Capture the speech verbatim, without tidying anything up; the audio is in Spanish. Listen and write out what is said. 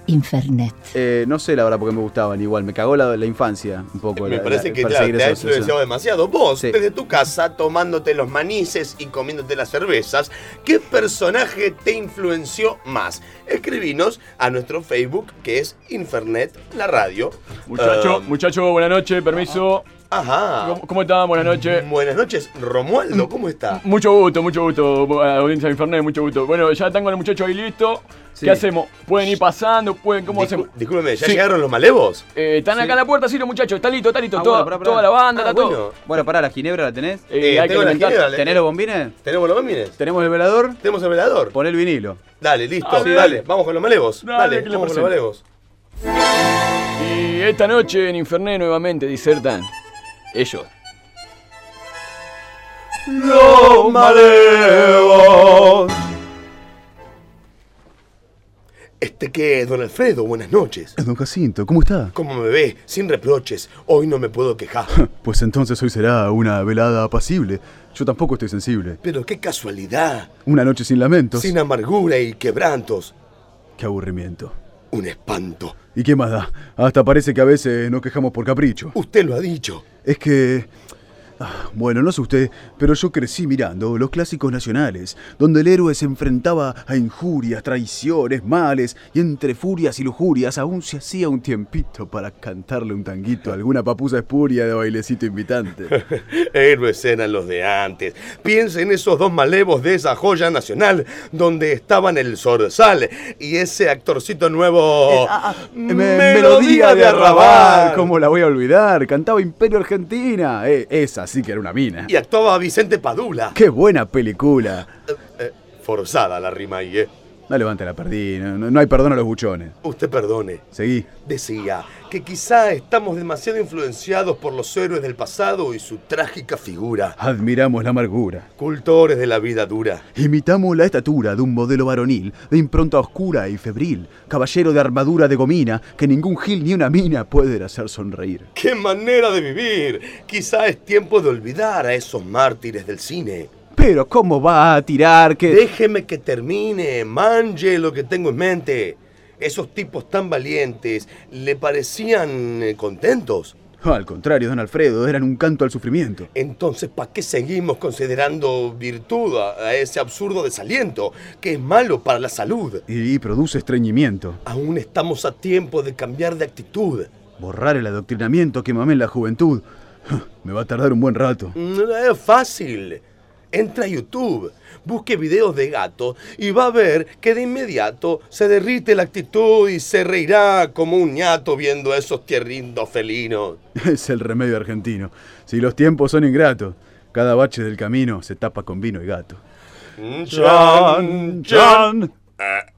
Infernet. Eh, no sé la verdad porque me gustaban igual, me cagó la, la infancia un poco. Me la, parece la, que para claro, seguir te ha esa obsesión. influenciado demasiado. Vos, Sí. desde tu casa, tomándote los manices y comiéndote las cervezas, ¿qué personaje te influenció más? Escribinos a nuestro Facebook, que es Infernet, la radio. Muchacho, Um, muchacho, buenas noches, permiso. Ajá. ¿Cómo, cómo están? Buenas noches. Buenas noches, Romualdo, ¿cómo está? Mucho gusto, mucho gusto, audiencia de Infernet, mucho gusto. Bueno, ya tengo al muchacho ahí listo. Sí. ¿Qué hacemos? ¿Pueden ir pasando? ¿Pueden? ¿Cómo Discú- hacemos? Discúlpeme, ¿ya Sí. llegaron los malevos? Eh, están acá Sí. en la puerta, sí, los muchachos. Está listo, está listo. Ah, toda, bueno, pará, pará. toda la banda, Ah, está todo. bueno. Bueno, pará, ¿la ginebra la tenés? Eh, Eh, hay que tengo la alimentar. ginebra. ¿Tenés los bombines? ¿Tenemos los bombines? ¿Tenemos el velador? ¿Tenemos el velador? Pon el vinilo. Dale, listo, Ah, sí, dale, dale. vamos con los malevos. Dale, Dale, que le vamos con los presento. malevos. Y esta noche en Infernet nuevamente disertan ellos. Los malevos. Este que es don Alfredo, buenas noches. Don Jacinto, ¿cómo está? ¿Cómo me ve? Sin reproches, hoy no me puedo quejar. Pues entonces hoy será una velada apacible. Yo tampoco estoy sensible. Pero qué casualidad, Una noche sin lamentos. sin amargura y quebrantos. Qué aburrimiento. Un espanto. ¿Y qué más da? Hasta parece que a veces nos quejamos por capricho. Usted lo ha dicho. Es que... ah, bueno, no sé usted, pero yo crecí mirando los clásicos nacionales, donde el héroe se enfrentaba a injurias, traiciones, males, y entre furias y lujurias aún se hacía un tiempito para cantarle un tanguito a alguna papusa espuria de bailecito invitante. Héroes eran los de antes. Piensa en esos dos malevos de esa joya nacional, donde estaban el Zorzal y ese actorcito nuevo. Me- melodía de arrabal, ¿cómo la voy a olvidar? Cantaba Imperio Argentina. Eh, esa sí que era una mina. Y actuaba Vicente Padula. ¡Qué buena película! Eh, eh, forzada la rima ahí, ¿eh? No levante la perdí, no, no hay perdón a los buchones. Usted perdone. Seguí. Decía que quizá estamos demasiado influenciados por los héroes del pasado y su trágica figura. Admiramos la amargura. Cultores de la vida dura. Imitamos la estatura de un modelo varonil, de impronta oscura y febril, caballero de armadura de gomina, que ningún gil ni una mina pueden hacer sonreír. ¡Qué manera de vivir! Quizá es tiempo de olvidar a esos mártires del cine. Pero ¿cómo va a tirar que...? Déjeme que termine, manje lo que tengo en mente. Esos tipos tan valientes, ¿le parecían eh, contentos? Al contrario, don Alfredo, eran un canto al sufrimiento. Entonces, ¿para qué seguimos considerando virtud a, a ese absurdo desaliento, que es malo para la salud? Y, y produce estreñimiento. Aún estamos a tiempo de cambiar de actitud. Borrar el adoctrinamiento que mamé en la juventud. Me va a tardar un buen rato. No es fácil. Entra a YouTube, busque videos de gato y va a ver que de inmediato se derrite la actitud y se reirá como un ñato viendo a esos tierrindos felinos. Es el remedio argentino. Si los tiempos son ingratos, cada bache del camino se tapa con vino y gato. Chan, chan. Ah,